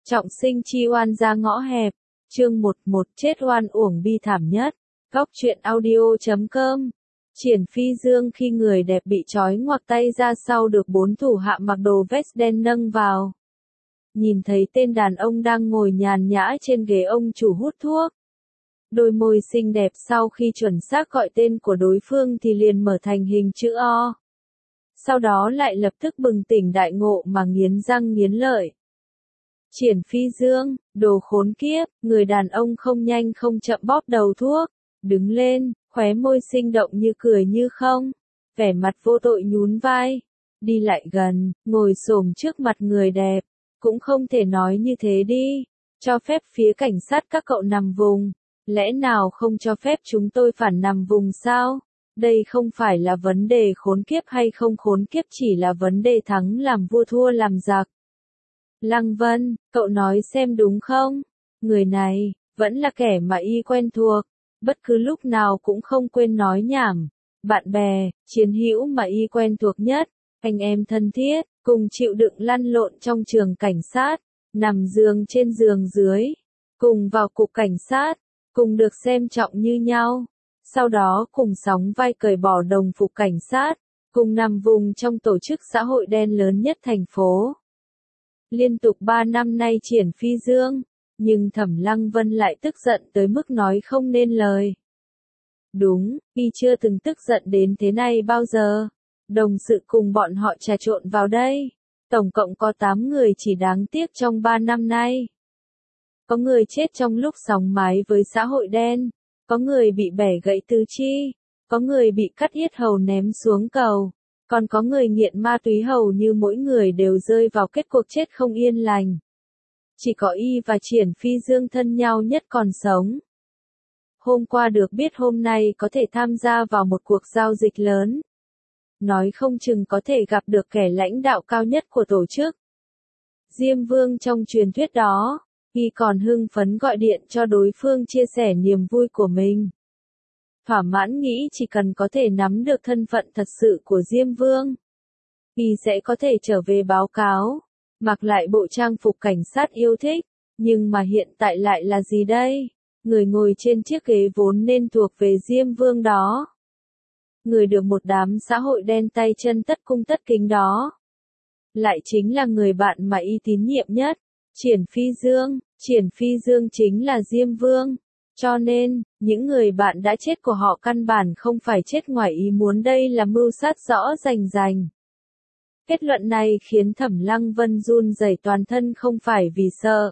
Trọng sinh chi oan ra ngõ hẹp. Chương 11 chết oan uổng bi thảm nhất. Góc truyện audio.com. Triển Phi Dương khi người đẹp bị trói ngoặc tay ra sau được 4 thủ hạ mặc đồ vest đen nâng vào. Nhìn thấy tên đàn ông đang ngồi nhàn nhã trên ghế ông chủ hút thuốc. Đôi môi xinh đẹp sau khi chuẩn xác gọi tên của đối phương thì liền mở thành hình chữ O. Sau đó lại lập tức bừng tỉnh đại ngộ mà nghiến răng nghiến lợi. Triển Phi Dương, đồ khốn kiếp, người đàn ông không nhanh không chậm bóp đầu thuốc, đứng lên, khóe môi sinh động như cười như không, vẻ mặt vô tội nhún vai, đi lại gần, ngồi xổm trước mặt người đẹp, cũng không thể nói như thế đi, cho phép phía cảnh sát các cậu nằm vùng, lẽ nào không cho phép chúng tôi phản nằm vùng sao? Đây không phải là vấn đề khốn kiếp hay không khốn kiếp, chỉ là vấn đề thắng làm vua thua làm giặc. Lăng Vân, cậu nói xem đúng không? Người này, vẫn là kẻ mà y quen thuộc, bất cứ lúc nào cũng không quên nói nhảm. Bạn bè, chiến hữu mà y quen thuộc nhất, anh em thân thiết, cùng chịu đựng lăn lộn trong trường cảnh sát, nằm giường trên giường dưới, cùng vào cục cảnh sát, cùng được xem trọng như nhau. Sau đó cùng sóng vai cởi bỏ đồng phục cảnh sát, cùng nằm vùng trong tổ chức xã hội đen lớn nhất thành phố. Liên tục 3 năm nay Triển Phi Dương, nhưng Thẩm Lăng Vân lại tức giận tới mức nói không nên lời. Đúng, y chưa từng tức giận đến thế này bao giờ. Đồng sự cùng bọn họ trà trộn vào đây. Tổng cộng có 8 người, chỉ đáng tiếc trong 3 năm nay. Có người chết trong lúc sóng mái với xã hội đen. Có người bị bẻ gãy tứ chi. Có người bị cắt yết hầu ném xuống cầu. Còn có người nghiện ma túy, hầu như mỗi người đều rơi vào kết cuộc chết không yên lành. Chỉ có y và Triển Phi Dương thân nhau nhất còn sống. Hôm qua được biết hôm nay có thể tham gia vào một cuộc giao dịch lớn. Nói không chừng có thể gặp được kẻ lãnh đạo cao nhất của tổ chức. Diêm Vương trong truyền thuyết đó, y còn hưng phấn gọi điện cho đối phương chia sẻ niềm vui của mình. Thỏa mãn nghĩ chỉ cần có thể nắm được thân phận thật sự của Diêm Vương, y sẽ có thể trở về báo cáo, mặc lại bộ trang phục cảnh sát yêu thích, nhưng mà hiện tại lại là gì đây? Người ngồi trên chiếc ghế vốn nên thuộc về Diêm Vương đó. Người được một đám xã hội đen tay chân tất cung tất kính đó. Lại chính là người bạn mà y tín nhiệm nhất, Triển Phi Dương. Triển Phi Dương chính là Diêm Vương. Cho nên, những người bạn đã chết của họ căn bản không phải chết ngoài ý muốn, đây là mưu sát rõ rành. Kết luận này khiến Thẩm Lăng Vân run rẩy toàn thân, không phải vì sợ,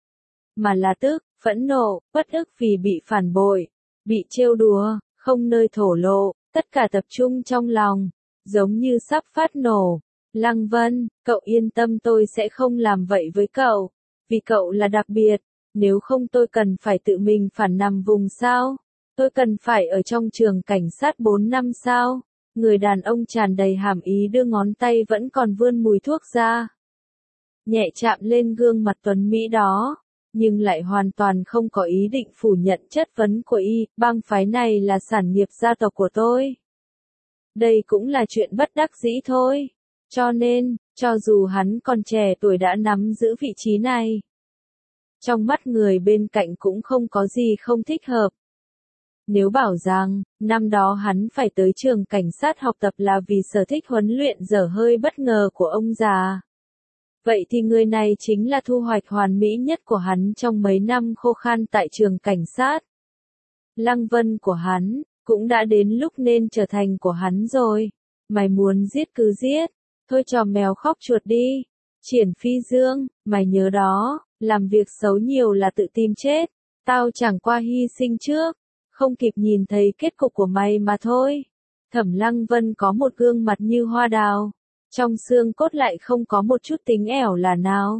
mà là tức, phẫn nộ, bất ức vì bị phản bội, bị trêu đùa, không nơi thổ lộ, tất cả tập trung trong lòng, giống như sắp phát nổ. Lăng Vân, cậu yên tâm, tôi sẽ không làm vậy với cậu, vì cậu là đặc biệt. Nếu không tôi cần phải tự mình phản nằm vùng sao? Tôi cần phải ở trong trường cảnh sát 4 năm sao? Người đàn ông tràn đầy hàm ý đưa ngón tay vẫn còn vươn mùi thuốc ra. Nhẹ chạm lên gương mặt tuấn mỹ đó, nhưng lại hoàn toàn không có ý định phủ nhận chất vấn của y. Bang phái này là sản nghiệp gia tộc của tôi. Đây cũng là chuyện bất đắc dĩ thôi. Cho nên, cho dù hắn còn trẻ tuổi đã nắm giữ vị trí này, trong mắt người bên cạnh cũng không có gì không thích hợp. Nếu bảo rằng, năm đó hắn phải tới trường cảnh sát học tập là vì sở thích huấn luyện dở hơi bất ngờ của ông già, vậy thì người này chính là thu hoạch hoàn mỹ nhất của hắn trong mấy năm khô khan tại trường cảnh sát. Lăng Vân của hắn, cũng đã đến lúc nên trở thành của hắn rồi. Mày muốn giết cứ giết, thôi trò mèo khóc chuột đi. Triển Phi Dương, mày nhớ đó. Làm việc xấu nhiều là tự tìm chết, tao chẳng qua hy sinh trước, không kịp nhìn thấy kết cục của mày mà thôi. Thẩm Lăng Vân có một gương mặt như hoa đào, trong xương cốt lại không có một chút tính ẻo là nào.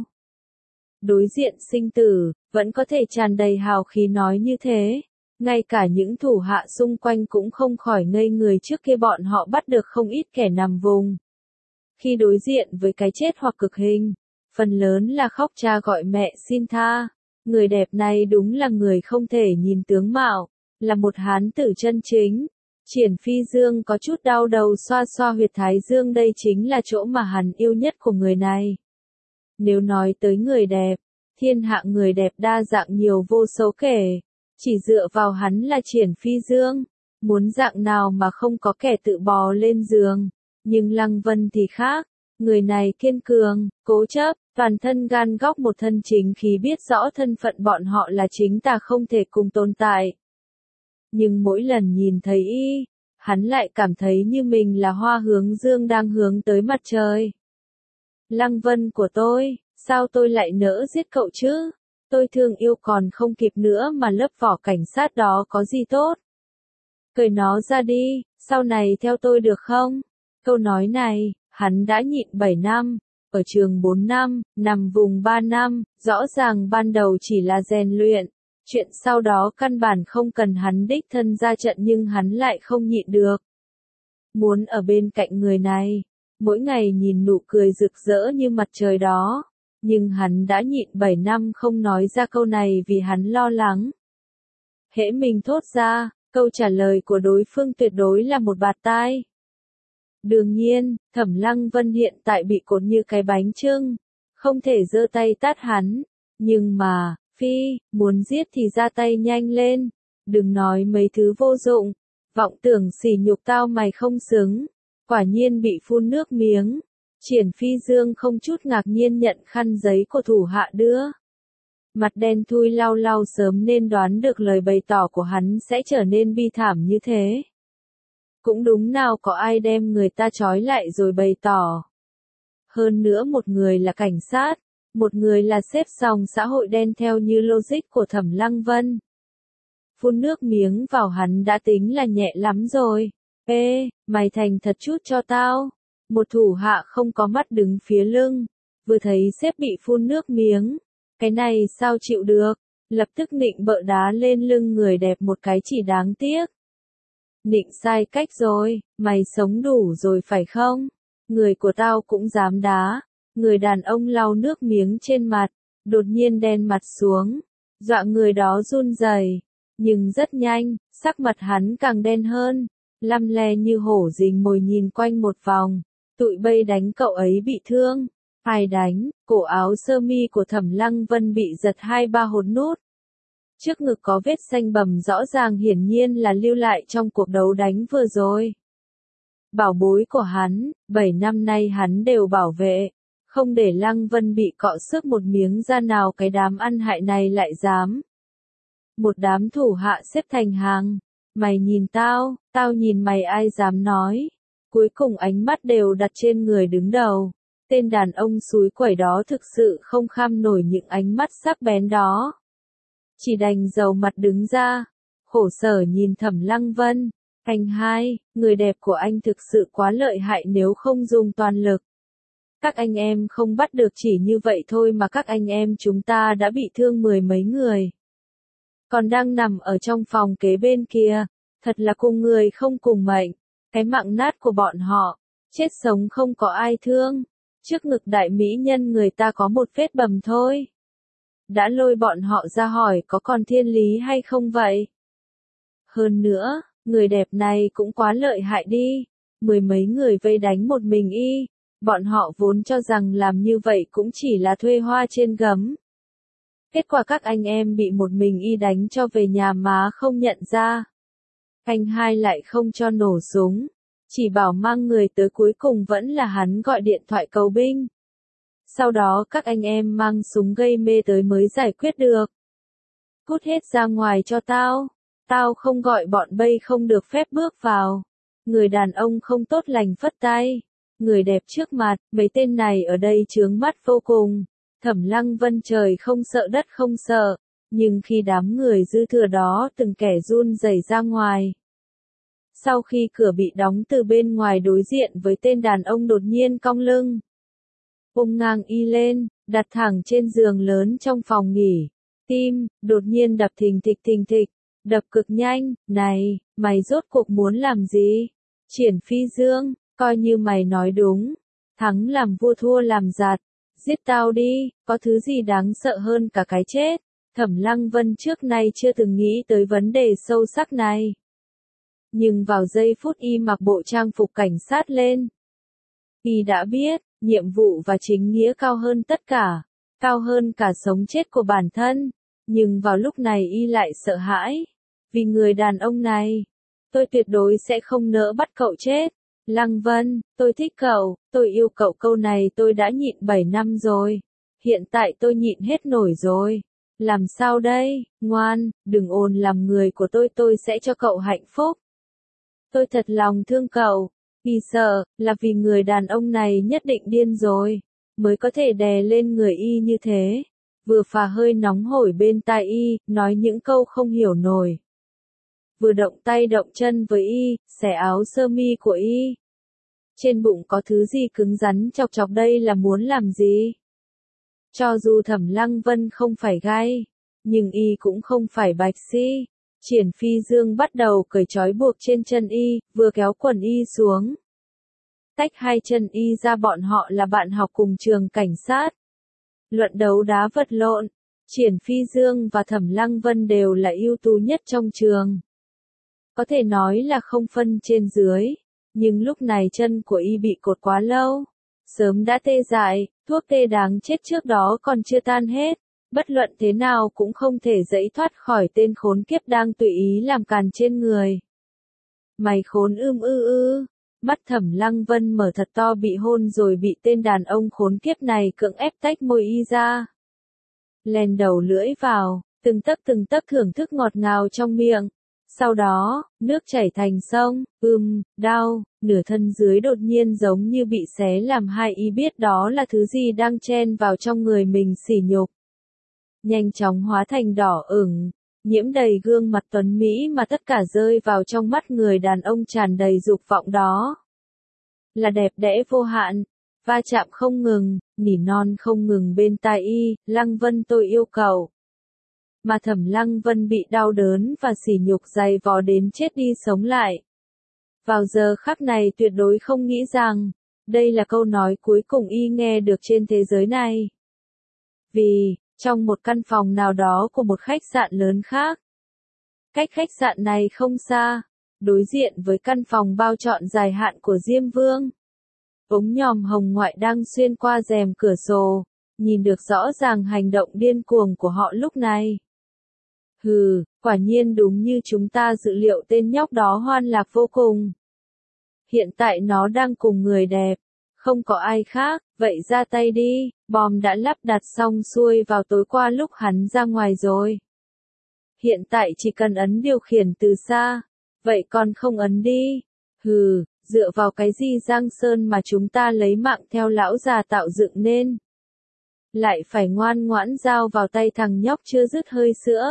Đối diện sinh tử, vẫn có thể tràn đầy hào khí nói như thế, ngay cả những thủ hạ xung quanh cũng không khỏi ngây người trước khi bọn họ bắt được không ít kẻ nằm vùng. Khi đối diện với cái chết hoặc cực hình, phần lớn là khóc cha gọi mẹ xin tha. Người đẹp này đúng là người không thể nhìn tướng mạo, là một hán tử chân chính. Triển Phi Dương có chút đau đầu xoa xoa huyệt thái dương, đây chính là chỗ mà hắn yêu nhất của người này. Nếu nói tới người đẹp, thiên hạ người đẹp đa dạng nhiều vô số kể. Chỉ dựa vào hắn là Triển Phi Dương. Muốn dạng nào mà không có kẻ tự bò lên giường. Nhưng Lăng Vân thì khác. Người này kiên cường, cố chấp, toàn thân gan góc một thân chính khí biết rõ thân phận bọn họ là chính tà không thể cùng tồn tại. Nhưng mỗi lần nhìn thấy y, hắn lại cảm thấy như mình là hoa hướng dương đang hướng tới mặt trời. Lăng Vân của tôi, sao tôi lại nỡ giết cậu chứ? Tôi thương yêu còn không kịp nữa mà lớp vỏ cảnh sát đó có gì tốt? Cởi nó ra đi, sau này theo tôi được không? Câu nói này, hắn đã nhịn 7 năm, ở trường 4 năm, nằm vùng 3 năm, rõ ràng ban đầu chỉ là rèn luyện. Chuyện sau đó căn bản không cần hắn đích thân ra trận nhưng hắn lại không nhịn được. Muốn ở bên cạnh người này, mỗi ngày nhìn nụ cười rực rỡ như mặt trời đó. Nhưng hắn đã nhịn 7 năm không nói ra câu này vì hắn lo lắng. Hễ mình thốt ra, câu trả lời của đối phương tuyệt đối là một bạt tai. Đương nhiên, Thẩm Lăng Vân hiện tại bị cột như cái bánh chưng, không thể giơ tay tát hắn. Nhưng mà, Phi, muốn giết thì ra tay nhanh lên, đừng nói mấy thứ vô dụng, vọng tưởng sỉ nhục tao mày không xứng, quả nhiên bị phun nước miếng. Triển Phi Dương không chút ngạc nhiên nhận khăn giấy của thủ hạ đưa. Mặt đen thui lau lau sớm nên đoán được lời bày tỏ của hắn sẽ trở nên bi thảm như thế. Cũng đúng nào có ai đem người ta trói lại rồi bày tỏ. Hơn nữa một người là cảnh sát, một người là xếp dòng xã hội đen theo như logic của Thẩm Lăng Vân. Phun nước miếng vào hắn đã tính là nhẹ lắm rồi. Ê, mày thành thật chút cho tao. Một thủ hạ không có mắt đứng phía lưng, vừa thấy sếp bị phun nước miếng. Cái này sao chịu được, lập tức nịnh bợ đá lên lưng người đẹp một cái chỉ đáng tiếc. Nịnh sai cách rồi, mày sống đủ rồi phải không? Người của tao cũng dám đá. Người đàn ông lau nước miếng trên mặt, đột nhiên đen mặt xuống, dọa người đó run rẩy. Nhưng rất nhanh, sắc mặt hắn càng đen hơn, lăm le như hổ rình mồi nhìn quanh một vòng. Tụi bây đánh cậu ấy bị thương. Ai đánh? Cổ áo sơ mi của Thẩm Lăng Vân bị giật 2-3 hột nút. Trước ngực có vết xanh bầm rõ ràng hiển nhiên là lưu lại trong cuộc đấu đánh vừa rồi. Bảo bối của hắn, 7 năm nay hắn đều bảo vệ, không để Lăng Vân bị cọ xước một miếng da nào. Cái đám ăn hại này lại dám. Một đám thủ hạ xếp thành hàng. Mày nhìn tao, tao nhìn mày, ai dám nói. Cuối cùng ánh mắt đều đặt trên người đứng đầu. Tên đàn ông xúi quẩy đó thực sự không kham nổi những ánh mắt sắc bén đó. Chỉ đành dầu mặt đứng ra, khổ sở nhìn Thẩm Lăng Vân. Anh hai, người đẹp của anh thực sự quá lợi hại nếu không dùng toàn lực. Các anh em không bắt được chỉ như vậy thôi mà các anh em chúng ta đã bị thương 10 mấy người. Còn đang nằm ở trong phòng kế bên kia, thật là cùng người không cùng mệnh. Cái mạng nát của bọn họ, chết sống không có ai thương. Trước ngực đại mỹ nhân người ta có một vết bầm thôi. Đã lôi bọn họ ra hỏi có còn thiên lý hay không vậy? Hơn nữa, người đẹp này cũng quá lợi hại đi. 10 mấy người vây đánh một mình y. Bọn họ vốn cho rằng làm như vậy cũng chỉ là thuê hoa trên gấm. Kết quả các anh em bị một mình y đánh cho về nhà má không nhận ra. Anh hai lại không cho nổ súng. Chỉ bảo mang người tới, cuối cùng vẫn là hắn gọi điện thoại cầu binh. Sau đó các anh em mang súng gây mê tới mới giải quyết được. Cút hết ra ngoài cho tao. Tao không gọi bọn bây không được phép bước vào. Người đàn ông không tốt lành phất tay. Người đẹp trước mặt, mấy tên này ở đây chướng mắt vô cùng. Thẩm Lăng Vân trời không sợ đất không sợ. Nhưng khi đám người dư thừa đó từng kẻ run rẩy ra ngoài. Sau khi cửa bị đóng từ bên ngoài đối diện với tên đàn ông đột nhiên cong lưng. Ôm ngang y lên, đặt thẳng trên giường lớn trong phòng nghỉ. Tim, đột nhiên đập thình thịch, đập cực nhanh. Này, mày rốt cuộc muốn làm gì? Triển Phi Dương, coi như mày nói đúng. Thắng làm vua thua làm giặc. Giết tao đi, có thứ gì đáng sợ hơn cả cái chết. Thẩm Lăng Vân trước nay chưa từng nghĩ tới vấn đề sâu sắc này. Nhưng vào giây phút y mặc bộ trang phục cảnh sát lên, y đã biết, nhiệm vụ và chính nghĩa cao hơn tất cả. cao hơn cả sống chết của bản thân. Nhưng vào lúc này y lại sợ hãi. Vì người đàn ông này, tôi tuyệt đối sẽ không nỡ bắt cậu chết. Lăng Vân, tôi thích cậu, tôi yêu cậu, câu này tôi đã nhịn 7 năm rồi. Hiện tại tôi nhịn hết nổi rồi. Làm sao đây, ngoan, đừng ồn làm người của tôi sẽ cho cậu hạnh phúc. Tôi thật lòng thương cậu. Y sợ, là vì người đàn ông này nhất định điên rồi, mới có thể đè lên người y như thế. Vừa phả hơi nóng hổi bên tai y, nói những câu không hiểu nổi. Vừa động tay động chân với y, xẻ áo sơ mi của y. Trên bụng có thứ gì cứng rắn chọc chọc, đây là muốn làm gì? Cho dù Thẩm Lăng Vân không phải gay, nhưng y cũng không phải bạch si. Triển Phi Dương bắt đầu cởi trói buộc trên chân y, vừa kéo quần y xuống. Tách hai chân y ra, bọn họ là bạn học cùng trường cảnh sát. Luận đấu đá vật lộn, Triển Phi Dương và Thẩm Lăng Vân đều là ưu tú nhất trong trường. Có thể nói là không phân trên dưới, nhưng lúc này chân của y bị cột quá lâu. Sớm đã tê dại, thuốc tê đáng chết trước đó còn chưa tan hết. Bất luận thế nào cũng không thể giãy thoát khỏi tên khốn kiếp đang tùy ý làm càn trên người. Mày khốn ư. Mắt Thẩm Lăng Vân mở thật to, bị hôn rồi bị tên đàn ông khốn kiếp này cưỡng ép tách môi y ra. Len đầu lưỡi vào, từng tấc thưởng thức ngọt ngào trong miệng. Sau đó, nước chảy thành sông, đau, nửa thân dưới đột nhiên giống như bị xé làm hai, y biết đó là thứ gì đang chen vào trong người mình, sỉ nhục. Nhanh chóng hóa thành đỏ ửng, nhiễm đầy gương mặt tuấn Mỹ mà tất cả rơi vào trong mắt người đàn ông tràn đầy dục vọng đó. Là đẹp đẽ vô hạn, va chạm không ngừng, nỉ non không ngừng bên tai y, Lăng Vân tôi yêu cậu. Mà Thẩm Lăng Vân bị đau đớn và sỉ nhục dày vò đến chết đi sống lại. Vào giờ khắc này tuyệt đối không nghĩ rằng, đây là câu nói cuối cùng y nghe được trên thế giới này. Vì, trong một căn phòng nào đó của một khách sạn lớn khác, cách khách sạn này không xa, đối diện với căn phòng bao trọn dài hạn của Diêm Vương, ống nhòm hồng ngoại đang xuyên qua rèm cửa sổ, nhìn được rõ ràng hành động điên cuồng của họ lúc này. Hừ, quả nhiên đúng như chúng ta dự liệu, tên nhóc đó hoan lạc vô cùng. Hiện tại nó đang cùng người đẹp, không có ai khác, vậy ra tay đi, bom đã lắp đặt xong xuôi vào tối qua lúc hắn ra ngoài rồi. Hiện tại chỉ cần ấn điều khiển từ xa, vậy còn không ấn đi. Hừ, dựa vào cái gì Giang Sơn mà chúng ta lấy mạng theo lão già tạo dựng nên. Lại phải ngoan ngoãn giao vào tay thằng nhóc chưa dứt hơi sữa.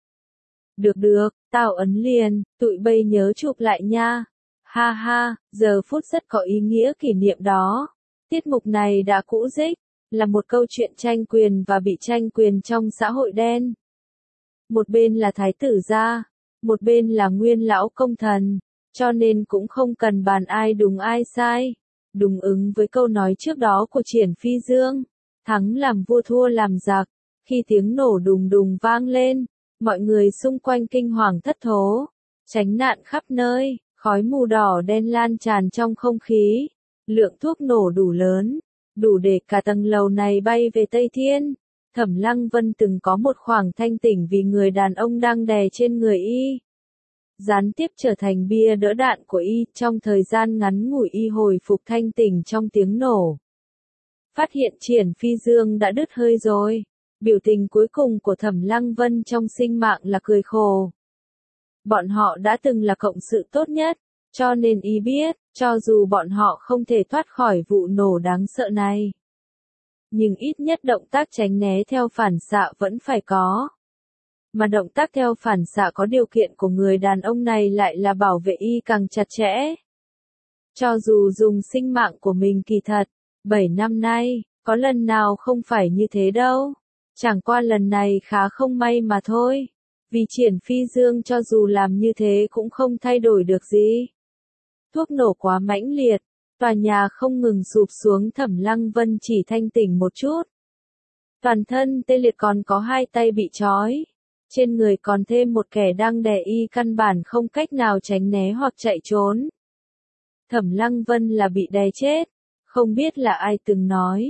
Được, tao ấn liền, tụi bay nhớ chụp lại nha. Ha ha, giờ phút rất có ý nghĩa kỷ niệm đó. Tiết mục này đã cũ rích, là một câu chuyện tranh quyền và bị tranh quyền trong xã hội đen. Một bên là thái tử gia, một bên là nguyên lão công thần, cho nên cũng không cần bàn ai đúng ai sai. Đúng ứng với câu nói trước đó của Triển Phi Dương, thắng làm vua thua làm giặc. Khi tiếng nổ đùng đùng vang lên, mọi người xung quanh kinh hoàng thất thố, tránh nạn khắp nơi, khói mù đỏ đen lan tràn trong không khí. Lượng thuốc nổ đủ lớn, đủ để cả tầng lầu này bay về Tây Thiên. Thẩm Lăng Vân từng có một khoảng thanh tỉnh vì người đàn ông đang đè trên người y. Gián tiếp trở thành bia đỡ đạn của y, trong thời gian ngắn ngủi y hồi phục thanh tỉnh trong tiếng nổ. Phát hiện Triển Phi Dương đã đứt hơi rồi. Biểu tình cuối cùng của Thẩm Lăng Vân trong sinh mạng là cười khổ. Bọn họ đã từng là cộng sự tốt nhất, cho nên y biết, cho dù bọn họ không thể thoát khỏi vụ nổ đáng sợ này, nhưng ít nhất động tác tránh né theo phản xạ vẫn phải có. Mà động tác theo phản xạ có điều kiện của người đàn ông này lại là bảo vệ y càng chặt chẽ. Cho dù dùng sinh mạng của mình, kỳ thật, 7 năm nay, có lần nào không phải như thế đâu. Chẳng qua lần này khá không may mà thôi. Vì Triển Phi Dương cho dù làm như thế cũng không thay đổi được gì. Thuốc nổ quá mãnh liệt, tòa nhà không ngừng sụp xuống, Thẩm Lăng Vân chỉ thanh tỉnh một chút. Toàn thân tê liệt, còn có hai tay bị trói. Trên người còn thêm một kẻ đang đè y, căn bản không cách nào tránh né hoặc chạy trốn. Thẩm Lăng Vân là bị đè chết. Không biết là ai từng nói,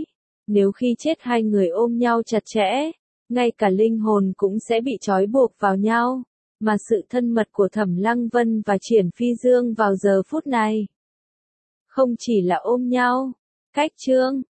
Nếu khi chết hai người ôm nhau chặt chẽ, ngay cả linh hồn cũng sẽ bị trói buộc vào nhau, mà sự thân mật của Thẩm Lăng Vân và Triển Phi Dương vào giờ phút này không chỉ là ôm nhau, cách chương